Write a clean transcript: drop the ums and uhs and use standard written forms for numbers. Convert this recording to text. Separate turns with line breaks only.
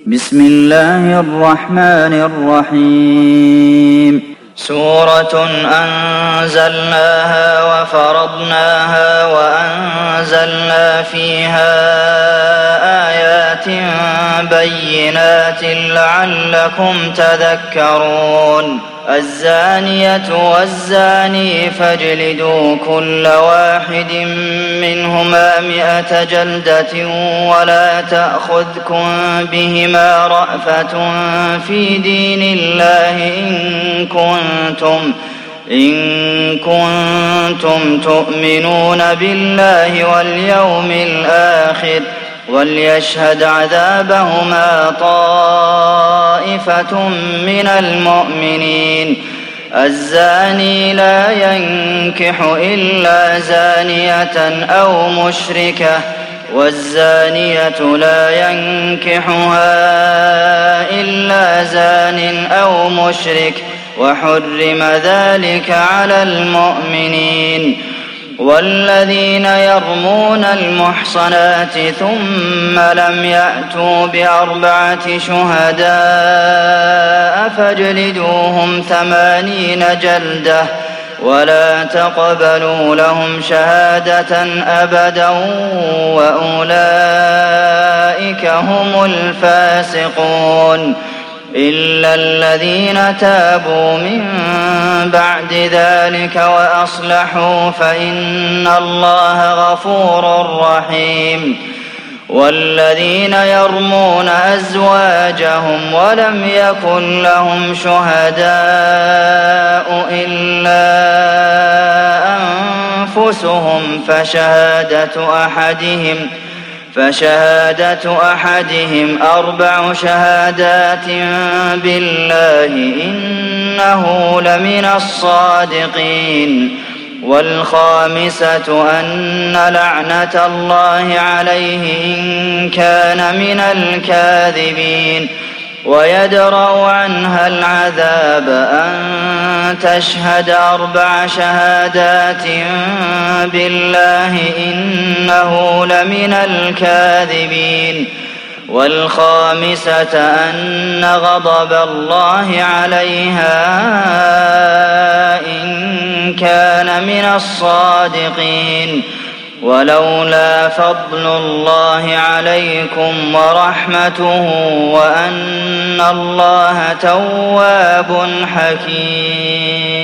بسم الله الرحمن الرحيم سورة أنزلناها وفرضناها وأنزلنا فيها آيات بينات لعلكم تذكرون الزانية والزاني فاجلدوا كل واحد منهما 100 جلدة ولا تأخذكم بهما رأفة في دين الله إن كنتم تؤمنون بالله واليوم الآخر وليشهد عذابهما طائفة من المؤمنين الزاني لا ينكح إلا زانية أو مشركة والزانية لا ينكحها إلا زان أو مشرك وحرم ذلك على المؤمنين والذين يرمون المحصنات ثم لم يأتوا ب4 شهداء فاجلدوهم 80 جلدة ولا تقبلوا لهم شهادة أبدا وأولئك هم الفاسقون إلا الذين تابوا من بعد ذلك وأصلحوا فإن الله غفور رحيم والذين يرمون أزواجهم ولم يكن لهم شهداء إلا أنفسهم فشهادة أحدهم 4 شهادات بالله إنه لمن الصادقين والخامسة أن لعنة الله عليه إن كان من الكاذبين ويدرأ عنها العذاب أن تشهد 4 شهادات بالله إنه لمن الكاذبين والخامسة أن غضب الله عليها إن كان من الصادقين ولولا فضل الله عليكم ورحمته وأن الله تواب حكيم